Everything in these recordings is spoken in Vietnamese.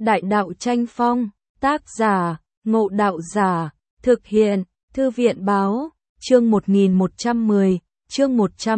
Đại đạo tranh phong, tác giả, Ngộ Đạo Giả, thực hiện, Thư viện báo, chương 1110, chương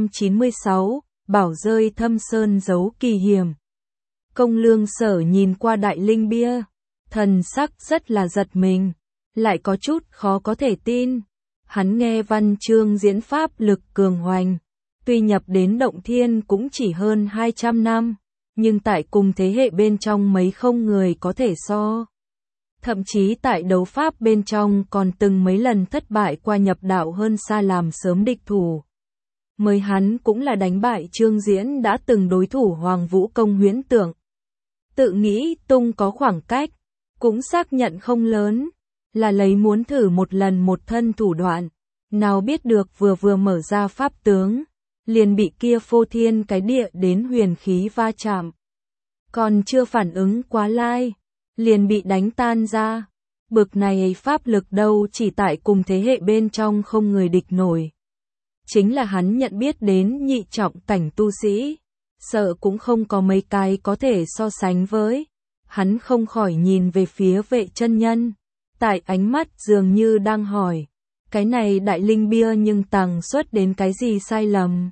196, bảo rơi thâm sơn giấu kỳ hiểm. Công Lương Sở nhìn qua đại linh bia, thần sắc rất là giật mình, lại có chút khó có thể tin. Hắn nghe văn chương diễn pháp lực cường hoành, tuy nhập đến động thiên cũng chỉ hơn 200 năm, nhưng tại cùng thế hệ bên trong mấy không người có thể so. Thậm chí tại đấu pháp bên trong còn từng mấy lần thất bại qua nhập đạo hơn xa làm sớm địch thủ. Mới hắn cũng là đánh bại Trương Diễn đã từng đối thủ Hoàng Vũ Công Huyễn Tưởng. Tự nghĩ tung có khoảng cách, cũng xác nhận không lớn, là lấy muốn thử một lần một thân thủ đoạn. Nào biết được vừa mở ra pháp tướng, liền bị kia phô thiên cái địa đến huyền khí va chạm. Còn chưa phản ứng quá lai, liền bị đánh tan ra. Bực này pháp lực đâu chỉ tại cùng thế hệ bên trong không người địch nổi. Chính là hắn nhận biết đến nhị trọng cảnh tu sĩ, sợ cũng không có mấy cái có thể so sánh với. Hắn không khỏi nhìn về phía Vệ chân nhân, tại ánh mắt dường như đang hỏi, cái này đại linh bia nhưng tàng xuất đến cái gì sai lầm.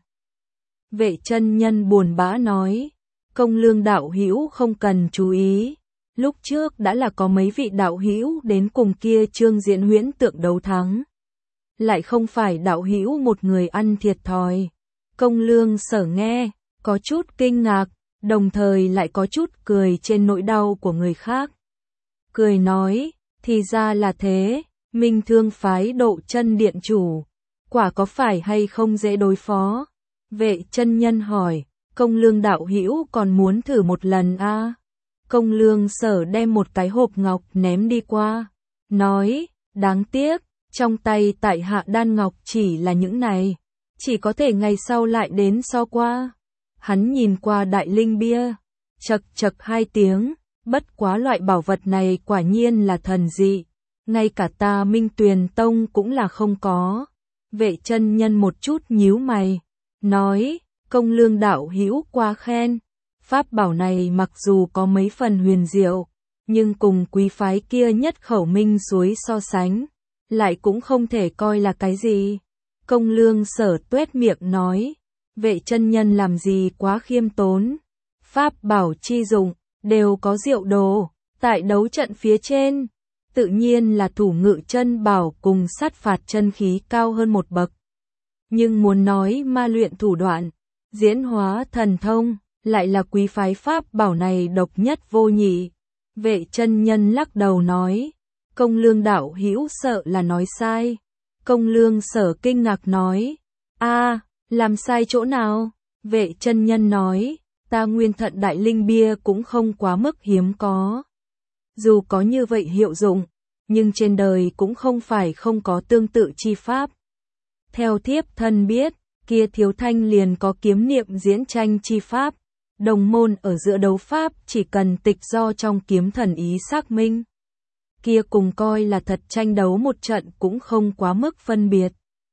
Vệ chân nhân buồn bã nói, Công Lương đạo hữu không cần chú ý, lúc trước đã là có mấy vị đạo hữu đến cùng kia Trương Diễn Huyễn Tượng đấu thắng. Lại không phải đạo hữu một người ăn thiệt thòi. Công Lương Sở nghe, có chút kinh ngạc, đồng thời lại có chút cười trên nỗi đau của người khác. Cười nói, thì ra là thế, Minh Thương phái Độ Chân điện chủ, quả có phải hay không dễ đối phó? Vệ chân nhân hỏi, Công Lương đạo hữu còn muốn thử một lần à? Công Lương Sở đem một cái hộp ngọc ném đi qua, nói, đáng tiếc, trong tay tại hạ đan ngọc chỉ là những này, chỉ có thể ngày sau lại đến so qua. Hắn nhìn qua đại linh bia, chậc chậc hai tiếng, bất quá loại bảo vật này quả nhiên là thần dị, ngay cả ta Minh Tuyền Tông cũng là không có. Vệ chân nhân một chút nhíu mày, nói, Công Lương đạo hữu quá khen, pháp bảo này mặc dù có mấy phần huyền diệu, nhưng cùng quý phái kia nhất khẩu minh suối so sánh, lại cũng không thể coi là cái gì. Công Lương Sở tuét miệng nói, Vệ chân nhân làm gì quá khiêm tốn, pháp bảo chi dụng, đều có diệu đồ, tại đấu trận phía trên, tự nhiên là thủ ngự chân bảo cùng sát phạt chân khí cao hơn một bậc. Nhưng muốn nói ma luyện thủ đoạn, diễn hóa thần thông, lại là quý phái pháp bảo này độc nhất vô nhị. Vệ chân nhân lắc đầu nói, Công Lương đạo hữu sợ là nói sai. Công Lương Sở kinh ngạc nói, a, làm sai chỗ nào? Vệ chân nhân nói, ta Nguyên Thận đại linh bia cũng không quá mức hiếm có. Dù có như vậy hiệu dụng, nhưng trên đời cũng không phải không có tương tự chi pháp. Theo thiếp thân biết, kia Thiếu Thanh liền có kiếm niệm diễn tranh chi pháp, đồng môn ở giữa đấu pháp chỉ cần tịch do trong kiếm thần ý xác minh. Kia cùng coi là thật tranh đấu một trận cũng không quá mức phân biệt.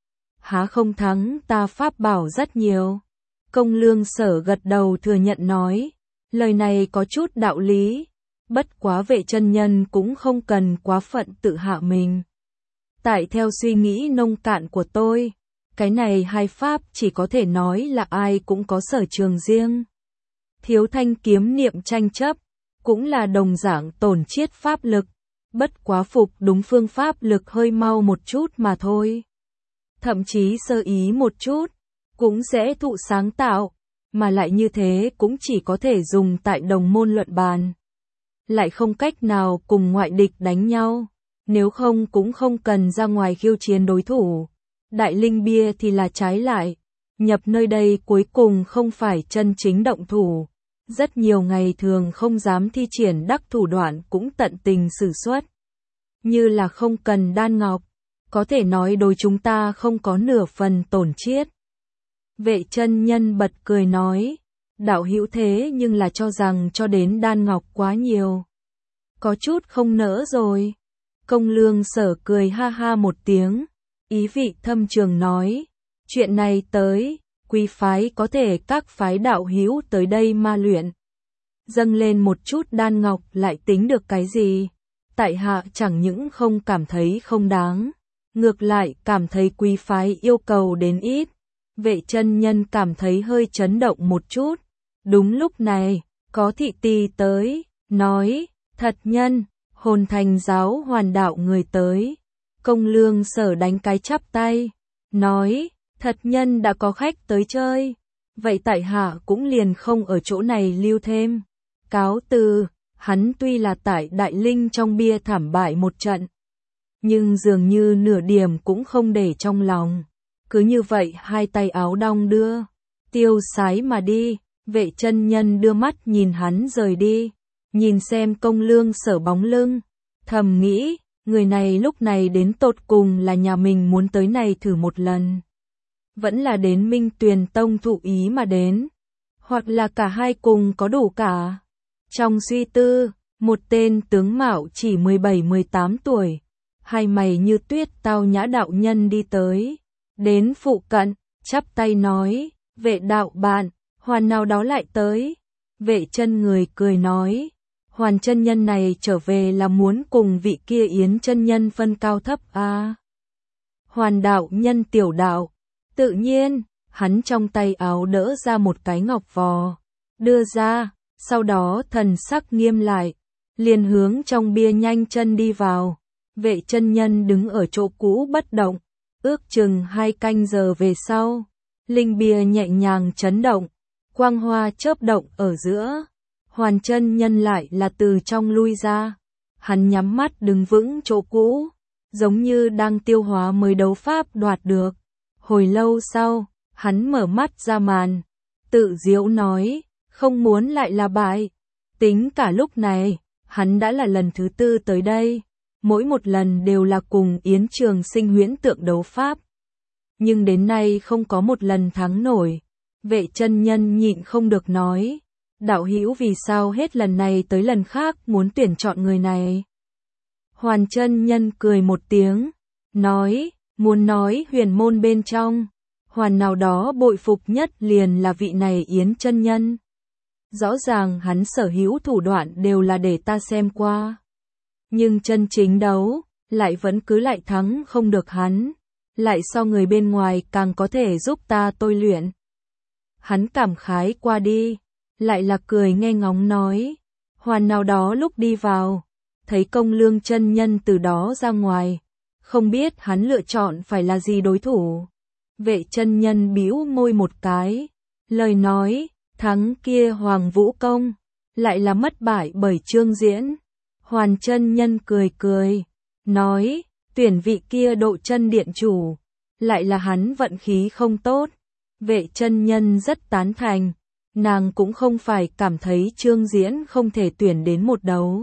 Há không thắng ta pháp bảo rất nhiều. Công Lương Sở gật đầu thừa nhận nói, lời này có chút đạo lý, bất quá Vệ chân nhân cũng không cần quá phận tự hạ mình. Tại theo suy nghĩ nông cạn của tôi, cái này hai pháp chỉ có thể nói là ai cũng có sở trường riêng. Thiếu Thanh kiếm niệm tranh chấp, cũng là đồng dạng tổn chiết pháp lực, bất quá phục đúng phương pháp lực hơi mau một chút mà thôi. Thậm chí sơ ý một chút, cũng dễ thụ sáng tạo, mà lại như thế cũng chỉ có thể dùng tại đồng môn luận bàn. Lại không cách nào cùng ngoại địch đánh nhau, nếu không cũng không cần ra ngoài khiêu chiến đối thủ. Đại linh bia thì là trái lại, nhập nơi đây cuối cùng không phải chân chính động thủ. Rất nhiều ngày thường không dám thi triển đắc thủ đoạn cũng tận tình sử xuất. Như là không cần đan ngọc, có thể nói đối chúng ta không có nửa phần tổn chiết. Vệ chân nhân bật cười nói, đạo hữu thế nhưng là cho rằng cho đến đan ngọc quá nhiều. Có chút không nỡ rồi. Công Lương Sở cười ha ha một tiếng, ý vị thâm trường nói, chuyện này tới, quý phái có thể các phái đạo hữu tới đây ma luyện. dâng lên một chút đan ngọc lại tính được cái gì? Tại hạ chẳng những không cảm thấy không đáng, ngược lại cảm thấy quý phái yêu cầu đến ít. Vệ chân nhân cảm thấy hơi chấn động một chút. Đúng lúc này, có thị tỳ tới, nói, thật nhân, Hồn Thành giáo hoàn đạo người tới. Công Lương Sở đánh cái chắp tay, nói, thật nhân đã có khách tới chơi, vậy tại hạ cũng liền không ở chỗ này lưu thêm. Cáo từ. Hắn tuy là tại Đại Linh trong bia thảm bại một trận, nhưng dường như nửa điểm cũng không để trong lòng. Cứ như vậy hai tay áo đong đưa, tiêu sái mà đi. Vệ chân nhân đưa mắt nhìn hắn rời đi, nhìn xem Công Lương Sở bóng lưng, thầm nghĩ, người này lúc này đến tột cùng là nhà mình muốn tới này thử một lần, vẫn là đến Minh Tuyền Tông thụ ý mà đến, hoặc là cả hai cùng có đủ cả. Trong suy tư, một tên tướng mạo chỉ 17-18 tuổi, hai mày như tuyết tao nhã đạo nhân đi tới, đến phụ cận, chắp tay nói, vệ đạo bạn, Hoàn nào đó lại tới. Vệ chân người cười nói, Hoàn chân nhân này trở về là muốn cùng vị kia Yến chân nhân phân cao thấp à? Hoàn đạo nhân tiểu đạo, tự nhiên, hắn trong tay áo đỡ ra một cái ngọc vò, đưa ra, sau đó thần sắc nghiêm lại, liền hướng trong bia nhanh chân đi vào. Vệ chân nhân đứng ở chỗ cũ bất động, ước chừng 2 canh giờ về sau, linh bia nhẹ nhàng chấn động, quang hoa chớp động ở giữa. Hoàn chân nhân lại là từ trong lui ra, hắn nhắm mắt đứng vững chỗ cũ, giống như đang tiêu hóa mới đấu pháp đoạt được. Hồi lâu sau, hắn mở mắt ra màn, tự giễu nói, không muốn lại là bại. Tính cả lúc này, hắn đã là lần thứ 4 tới đây, mỗi một lần đều là cùng Yến Trường Sinh huyễn tượng đấu pháp. Nhưng đến nay không có một lần thắng nổi. Vệ chân nhân nhịn không được nói, đạo hữu vì sao hết lần này tới lần khác muốn tuyển chọn người này? Hoàn chân nhân cười một tiếng, nói, muốn nói huyền môn bên trong, Hoàn nào đó bội phục nhất liền là vị này Yến chân nhân. Rõ ràng hắn sở hữu thủ đoạn đều là để ta xem qua, nhưng chân chính đấu, lại vẫn cứ lại thắng không được hắn, lại so người bên ngoài càng có thể giúp ta tôi luyện. Hắn cảm khái qua đi, lại là cười nghe ngóng nói, Hoàn nào đó lúc đi vào, thấy Công Lương chân nhân từ đó ra ngoài, không biết hắn lựa chọn phải là gì đối thủ. Vệ chân nhân bĩu môi một cái, lời nói, thắng kia Hoàng Vũ Công, lại là mất bại bởi Trương Diễn. Hoàn chân nhân cười cười, nói, tuyển vị kia Độ Chân điện chủ, lại là hắn vận khí không tốt. Vệ chân nhân rất tán thành, nàng cũng không phải cảm thấy Trương Diễn không thể tuyển đến một đấu,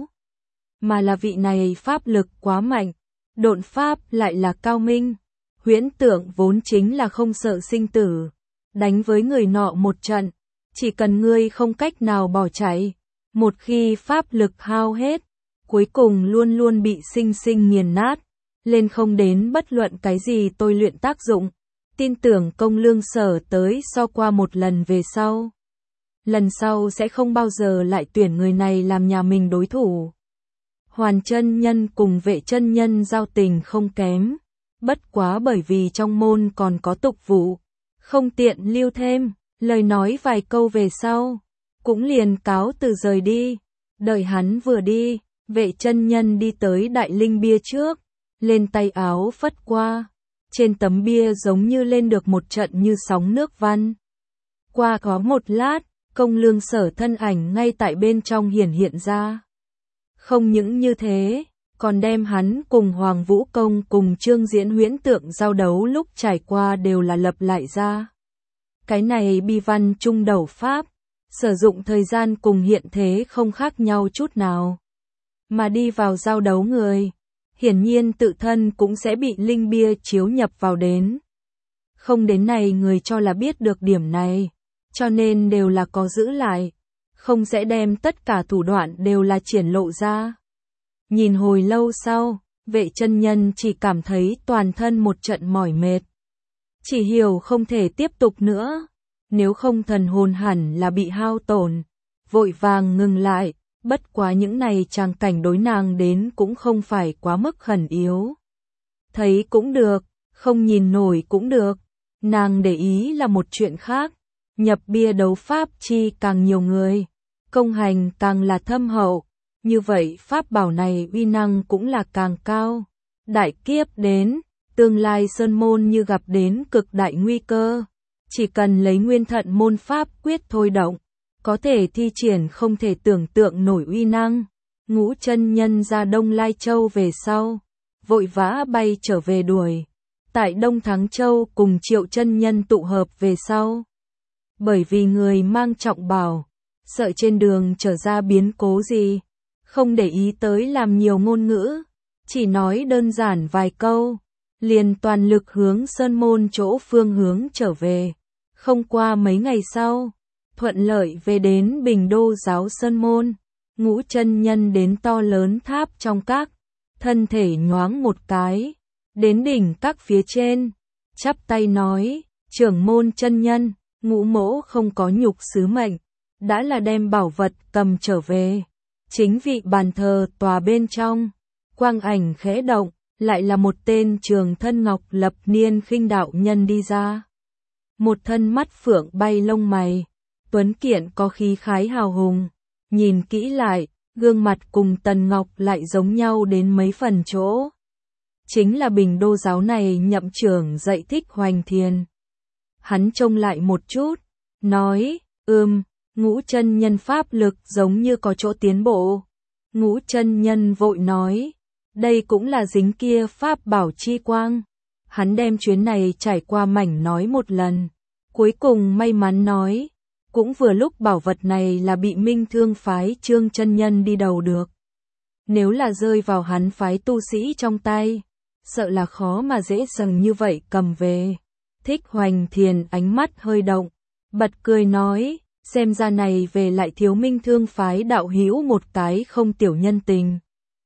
mà là vị này pháp lực quá mạnh, độn pháp lại là cao minh, huyễn tượng vốn chính là không sợ sinh tử, đánh với người nọ một trận, chỉ cần ngươi không cách nào bỏ chạy, một khi pháp lực hao hết, cuối cùng luôn luôn bị sinh sinh nghiền nát, lên không đến bất luận cái gì tôi luyện tác dụng. Tin tưởng Công Lương Sở tới so qua một lần về sau, lần sau sẽ không bao giờ lại tuyển người này làm nhà mình đối thủ. Hoàn chân nhân cùng vệ chân nhân giao tình không kém, bất quá bởi vì trong môn còn có tục vụ, không tiện lưu thêm, lời nói vài câu về sau, cũng liền cáo từ rời đi. Đợi hắn vừa đi, vệ chân nhân đi tới Đại Linh bia trước, lên tay áo phất qua. Trên tấm bia giống như lên được một trận như sóng nước văn. Qua có một lát, Công Lương Sở thân ảnh ngay tại bên trong hiển hiện ra. Không những như thế, còn đem hắn cùng Hoàng Vũ Công cùng Trương Diễn huyễn tượng giao đấu lúc trải qua đều là lập lại ra. Cái này bi văn trung đầu pháp, sử dụng thời gian cùng hiện thế không khác nhau chút nào. Mà đi vào giao đấu người, hiển nhiên tự thân cũng sẽ bị linh bia chiếu nhập vào đến. Không đến này người cho là biết được điểm này, cho nên đều là có giữ lại, không sẽ đem tất cả thủ đoạn đều là triển lộ ra. Nhìn hồi lâu sau, vệ chân nhân chỉ cảm thấy toàn thân một trận mỏi mệt. Chỉ hiểu không thể tiếp tục nữa, nếu không thần hồn hẳn là bị hao tổn. vội vàng ngừng lại, bất quá những này tràng cảnh đối nàng đến cũng không phải quá mức khẩn yếu. Thấy cũng được, không nhìn nổi cũng được, nàng để ý là một chuyện khác, nhập bia đấu pháp chi càng nhiều người, công hành càng là thâm hậu, như vậy pháp bảo này uy năng cũng là càng cao. Đại kiếp đến, tương lai sơn môn như gặp đến cực đại nguy cơ, chỉ cần lấy nguyên thận môn pháp quyết thôi động, có thể thi triển không thể tưởng tượng nổi uy năng. Ngũ chân nhân ra Đông Lai Châu về sau, vội vã bay trở về đuổi. Tại Đông Thắng Châu cùng Triệu chân nhân tụ hợp về sau. Bởi vì người mang trọng bảo, sợ trên đường trở ra biến cố gì, không để ý tới làm nhiều ngôn ngữ, chỉ nói đơn giản vài câu, liền toàn lực hướng sơn môn chỗ phương hướng trở về. Không qua mấy ngày sau, thuận lợi về đến Bình Đô giáo sơn môn, Ngũ chân nhân đến to lớn tháp trong các, thân thể nhoáng một cái, đến đỉnh các phía trên, chắp tay nói, trưởng môn chân nhân, Ngũ mỗ không có nhục sứ mệnh, đã là đem bảo vật cầm trở về. Chính vị bàn thờ tòa bên trong, quang ảnh khẽ động, lại là một tên trường thân ngọc lập niên khinh đạo nhân đi ra. Một thân mắt phượng bay lông mày, tuấn kiện có khí khái hào hùng, nhìn kỹ lại, gương mặt cùng Tần Ngọc lại giống nhau đến mấy phần chỗ. Chính là Bình Đô giáo này nhậm trưởng dạy Thích Hoành Thiền. Hắn trông lại một chút, nói, Ngũ chân nhân pháp lực giống như có chỗ tiến bộ. Ngũ chân nhân vội nói, đây cũng là dính kia pháp bảo chi quang. Hắn đem chuyến này trải qua mảnh nói một lần, cuối cùng may mắn nói, cũng vừa lúc bảo vật này là bị Minh Thương phái Trương chân nhân đi đầu được. Nếu là rơi vào hắn phái tu sĩ trong tay, sợ là khó mà dễ dàng như vậy cầm về. Thích Hoành Thiền ánh mắt hơi động, bật cười nói, xem ra này về lại thiếu Minh Thương phái đạo hữu một cái không tiểu nhân tình.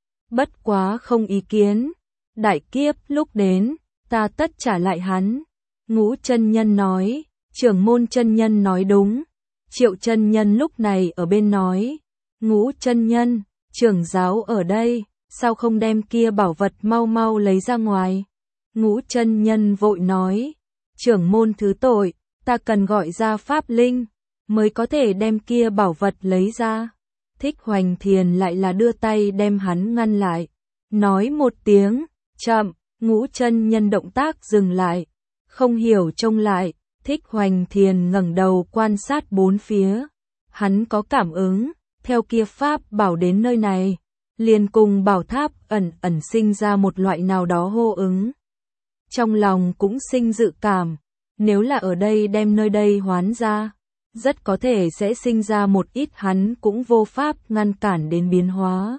Bất quá không ý kiến, đại kiếp lúc đến, ta tất trả lại hắn. Ngũ chân nhân nói, trưởng môn chân nhân nói đúng. Triệu chân nhân lúc này ở bên nói, Ngũ chân nhân, trưởng giáo ở đây, sao không đem kia bảo vật mau mau lấy ra ngoài. Ngũ chân nhân vội nói, trưởng môn thứ tội, ta cần gọi ra pháp linh, mới có thể đem kia bảo vật lấy ra. Thích Hoành Thiền lại là đưa tay đem hắn ngăn lại, nói một tiếng, chậm. Ngũ chân nhân động tác dừng lại, không hiểu trông lại. Thích Hoành Thiền ngẩng đầu quan sát bốn phía, hắn có cảm ứng, theo kia pháp bảo đến nơi này, liền cùng bảo tháp ẩn ẩn sinh ra một loại nào đó hô ứng. Trong lòng cũng sinh dự cảm, nếu là ở đây đem nơi đây hoán ra, rất có thể sẽ sinh ra một ít hắn cũng vô pháp ngăn cản đến biến hóa.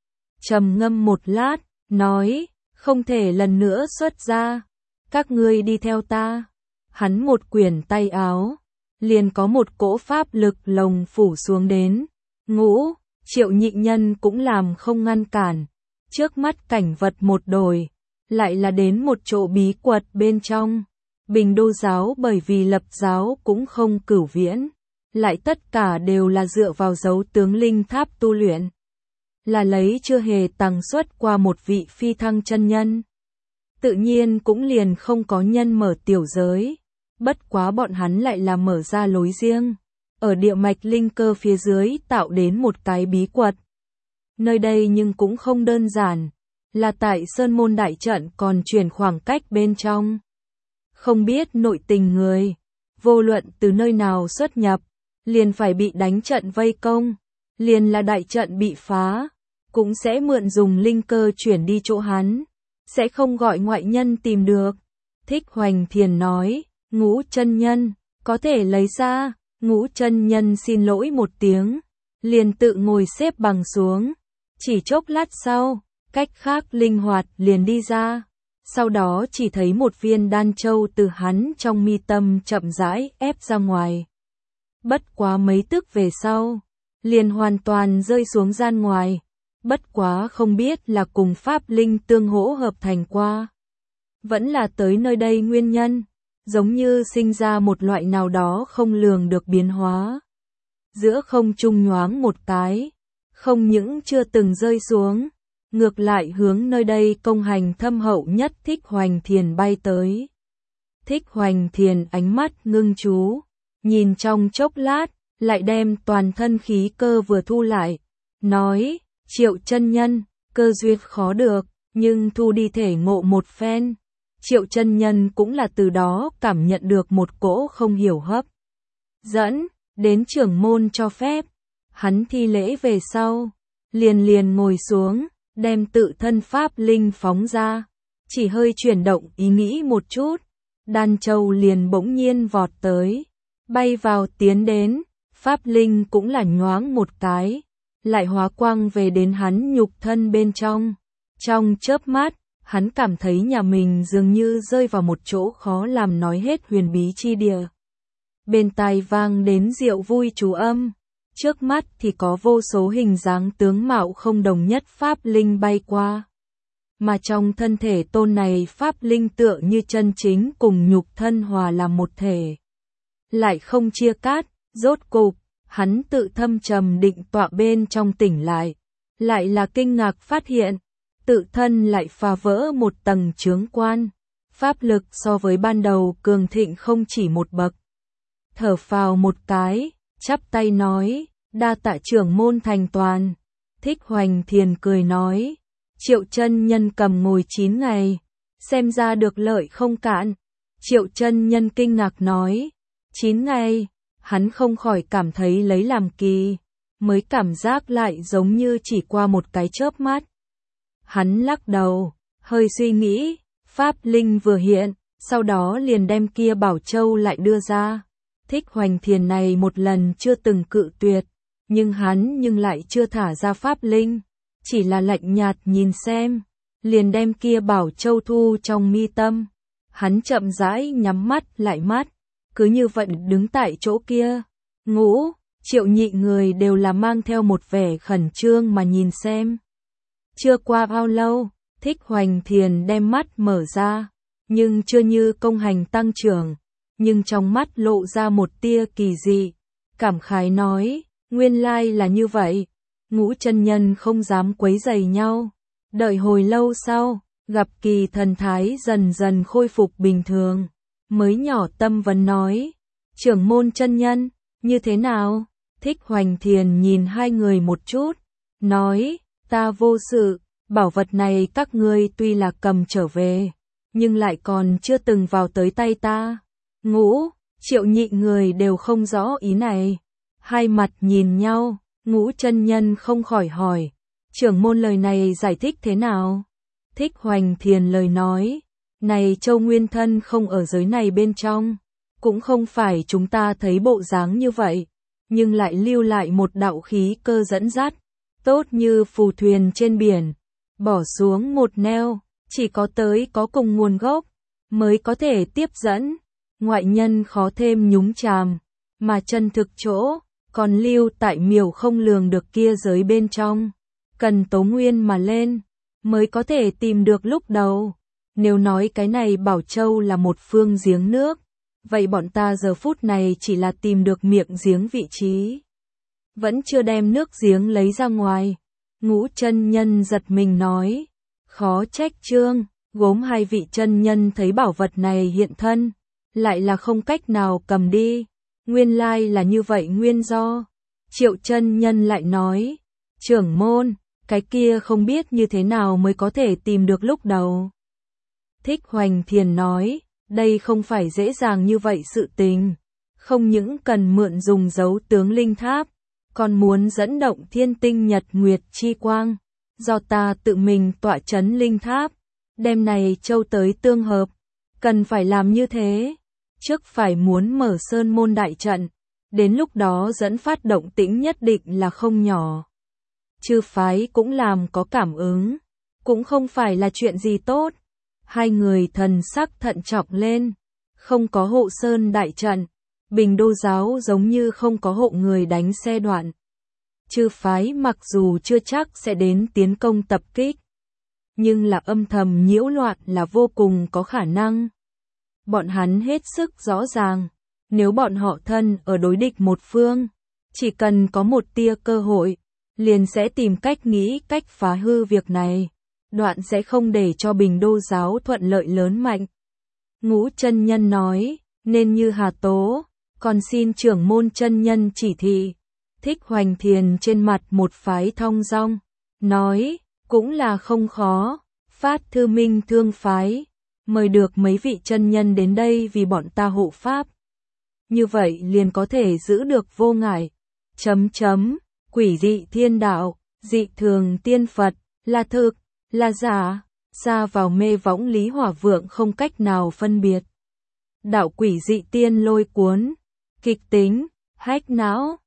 Trầm ngâm một lát, nói, không thể lần nữa xuất ra, các ngươi đi theo ta. Hắn một quyển tay áo, liền có một cỗ pháp lực lồng phủ xuống đến. Ngũ, Triệu nhị nhân cũng làm không ngăn cản. Trước mắt cảnh vật một đổi, lại là đến một chỗ bí quật bên trong. Bình Đô giáo bởi vì lập giáo cũng không cửu viễn, lại tất cả đều là dựa vào dấu tướng linh tháp tu luyện. Là lấy chưa hề tăng xuất qua một vị phi thăng chân nhân. Tự nhiên cũng liền không có nhân mở tiểu giới. Bất quá bọn hắn lại là mở ra lối riêng, ở địa mạch linh cơ phía dưới tạo đến một cái bí quật. Nơi đây nhưng cũng không đơn giản, là tại Sơn Môn đại trận còn chuyển khoảng cách bên trong. Không biết nội tình người, vô luận từ nơi nào xuất nhập, liền phải bị đánh trận vây công, liền là đại trận bị phá, cũng sẽ mượn dùng linh cơ chuyển đi chỗ hắn, sẽ không gọi ngoại nhân tìm được. Thích Hoành Thiền nói, Ngũ chân nhân, có thể lấy ra. Ngũ chân nhân xin lỗi một tiếng, liền tự ngồi xếp bằng xuống. Chỉ chốc lát sau, cách khác linh hoạt liền đi ra. Sau đó chỉ thấy một viên đan châu từ hắn trong mi tâm chậm rãi ép ra ngoài. Bất quá mấy tức về sau, liền hoàn toàn rơi xuống gian ngoài. Bất quá không biết là cùng pháp linh tương hỗ hợp thành qua, vẫn là tới nơi đây nguyên nhân. Giống như sinh ra một loại nào đó không lường được biến hóa. giữa không trung nhoáng một cái, không những chưa từng rơi xuống, ngược lại hướng nơi đây công hành thâm hậu nhất Thích Hoành Thiền bay tới. Thích Hoành Thiền ánh mắt ngưng chú, nhìn trong chốc lát, lại đem toàn thân khí cơ vừa thu lại, nói, Triệu chân nhân, cơ duyên khó được, nhưng thu đi thể ngộ một phen. Triệu chân nhân cũng là từ đó cảm nhận được một cỗ không hiểu hấp dẫn, đến trưởng môn cho phép. Hắn thi lễ về sau, liền ngồi xuống, đem tự thân pháp linh phóng ra, chỉ hơi chuyển động ý nghĩ một chút, đan châu liền bỗng nhiên vọt tới, bay vào tiến đến, pháp linh cũng là nhoáng một cái, lại hóa quang về đến hắn nhục thân bên trong. Trong chớp mắt, hắn cảm thấy nhà mình dường như rơi vào một chỗ khó làm nói hết huyền bí chi địa. Bên tai vang đến diệu vui chú âm, trước mắt thì có vô số hình dáng tướng mạo không đồng nhất pháp linh bay qua. Mà trong thân thể tôn này pháp linh tựa như chân chính cùng nhục thân hòa làm một thể. Lại không chia cắt, rốt cục, hắn tự thâm trầm định tọa bên trong tỉnh lại là kinh ngạc phát hiện, tự thân lại phá vỡ một tầng chướng quan, pháp lực so với ban đầu cường thịnh không chỉ một bậc. Thở phào một cái, chắp tay nói, đa tạ trưởng môn thành toàn. Thích Hoành Thiền cười nói, Triệu chân nhân cầm ngồi 9 ngày, xem ra được lợi không cạn. Triệu chân nhân kinh ngạc nói, 9 ngày, hắn không khỏi cảm thấy lấy làm kỳ, mới cảm giác lại giống như chỉ qua một cái chớp mắt. Hắn lắc đầu, hơi suy nghĩ, pháp linh vừa hiện, sau đó liền đem kia bảo châu lại đưa ra. Thích Hoành Thiền này một lần chưa từng cự tuyệt, nhưng hắn lại chưa thả ra pháp linh, chỉ là lạnh nhạt nhìn xem, liền đem kia bảo châu thu trong mi tâm. Hắn chậm rãi nhắm mắt lại mắt, cứ như vậy đứng tại chỗ kia. Ngũ, Triệu Nhị người đều là mang theo một vẻ khẩn trương mà nhìn xem. Chưa qua bao lâu, Thích Hoành Thiền đem mắt mở ra, nhưng chưa như công hành tăng trưởng, nhưng trong mắt lộ ra một tia kỳ dị, cảm khái nói, nguyên lai là như vậy. Ngũ chân nhân không dám quấy rầy nhau, đợi hồi lâu sau, gặp Kỳ thần thái dần dần khôi phục bình thường, mới nhỏ tâm vấn nói, trưởng môn chân nhân, như thế nào? Thích Hoành Thiền nhìn hai người một chút, nói, ta vô sự, bảo vật này các ngươi tuy là cầm trở về, nhưng lại còn chưa từng vào tới tay ta. Ngũ, Triệu Nhị người đều không rõ ý này, hai mặt nhìn nhau. Ngũ chân nhân không khỏi hỏi, trưởng môn lời này giải thích thế nào? Thích Hoành Thiền lời nói, này châu nguyên thân không ở giới này bên trong, cũng không phải chúng ta thấy bộ dáng như vậy, nhưng lại lưu lại một đạo khí cơ dẫn dắt, tốt như phù thuyền trên biển, bỏ xuống một neo, chỉ có tới có cùng nguồn gốc, mới có thể tiếp dẫn, ngoại nhân khó thêm nhúng chàm, mà chân thực chỗ còn lưu tại miểu không lường được kia giới bên trong, cần tố nguyên mà lên, mới có thể tìm được lúc đầu. Nếu nói cái này bảo châu là một phương giếng nước, vậy bọn ta giờ phút này chỉ là tìm được miệng giếng vị trí, vẫn chưa đem nước giếng lấy ra ngoài. Ngũ chân nhân giật mình nói, khó trách Trương, Gốm hai vị chân nhân thấy bảo vật này hiện thân, lại là không cách nào cầm đi. Nguyên lai là như vậy nguyên do. Triệu chân nhân lại nói, trưởng môn, cái kia không biết như thế nào mới có thể tìm được lúc đầu. Thích Hoành Thiền nói, đây không phải dễ dàng như vậy sự tình, không những cần mượn dùng dấu tướng linh tháp, còn muốn dẫn động thiên tinh nhật nguyệt chi quang, do ta tự mình tọa chấn linh tháp, đem này châu tới tương hợp, cần phải làm như thế. Trước phải muốn mở sơn môn đại trận, đến lúc đó dẫn phát động tĩnh nhất định là không nhỏ. Chư phái cũng làm có cảm ứng, cũng không phải là chuyện gì tốt. Hai người thần sắc thận trọng lên, không có hộ sơn đại trận, Bình Đô giáo giống như không có hộ người đánh xe đoạn. Chư phái mặc dù chưa chắc sẽ đến tiến công tập kích, nhưng là âm thầm nhiễu loạn là vô cùng có khả năng. Bọn hắn hết sức rõ ràng, nếu bọn họ thân ở đối địch một phương, Chỉ cần có một tia cơ hội, liền sẽ tìm cách nghĩ cách phá hư việc này. Đoạn sẽ không để cho Bình Đô giáo thuận lợi lớn mạnh. Ngũ chân nhân nói, nên như Hà Tố, còn xin trưởng môn chân nhân chỉ thị. Thích Hoành Thiền trên mặt một phái thong dong, nói, cũng là không khó, phát thư minh thương phái, mời được mấy vị chân nhân đến đây vì bọn ta hộ pháp. Như vậy liền có thể giữ được vô ngại. Quỷ dị thiên đạo, dị thường tiên Phật, là thực, là giả, xa vào mê võng Lý Hỏa Vượng không cách nào phân biệt. Đạo quỷ dị tiên lôi cuốn, kịch tính, hách não.